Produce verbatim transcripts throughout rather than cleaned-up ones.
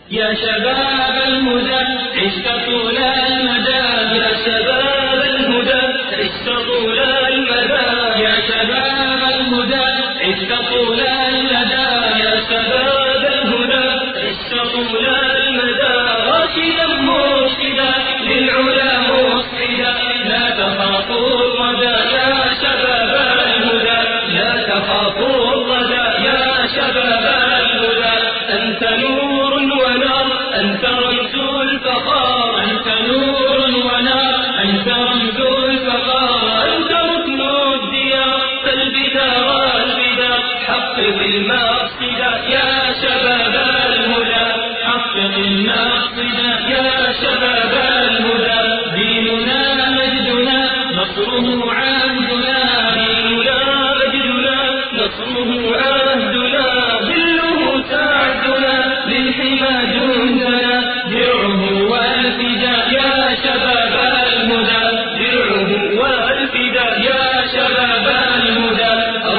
يا شباب الهدى عشت طول المدى، يا شباب الهدى عشت طول المدى، يا شباب الهدى عشت طول المدى، يا شباب الهدى عشت طول المدى، راشدا مرشدا للعلا مصعدا، لا تخافوا الردى يا شباب الهدى، لا تخافوا الردى يا شباب الهدى، أنت نور ونار، أنت رمز الفخار، أنت نور ونار، أنت رمز الفخار، أنت ركن الديار فالبدار والبدار، حقق المقصد يا شباب الهدى، حقق المقصد يا شباب الهدى، ديننا مجدنا نصره عهدنا، ديننا مجدنا نصره عهدنا، ظله سعدنا للحمى جندنا، درعه والفداء يا شباب الهدى، درعه والفداء يا شباب الهدى،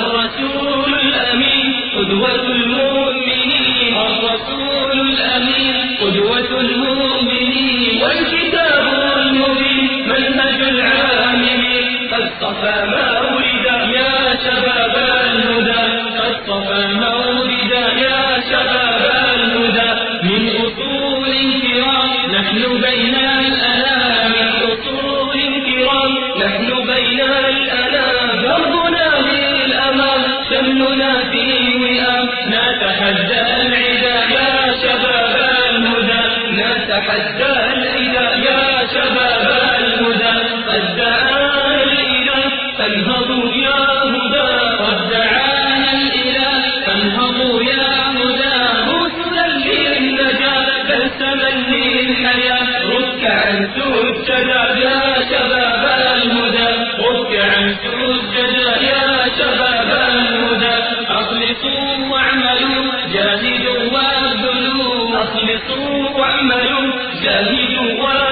الرسول الأمين قدوة المؤمنين، الرسول الأمين قدوة المؤمنين، والكتاب المبين منهج العاملين، قد صفى مولدا يا شباب الهدى، قد صفى مولدا يا شباب الهدى، من أصول كرام نحن بين الأنام، من أصول كرام نحن بين الأنام، دربنا للأمام شملنا في وئام، نتحدى العدا يا شباب الهدى، نتحدى العدا يا شباب الهدى، قد دعانا الإله فانهضوا يا هدى، قد دعانا الإله فانهضوا يا هدى، رسلا للنجاة بلسما للحياة، ركعا سجدا يا شباب الهدى، ركعا سجدا يا شباب الهدى، أخلصوا واعملوا جاهدوا وابذلوا، أخلصوا واعملوا جاهدوا وابذلوا،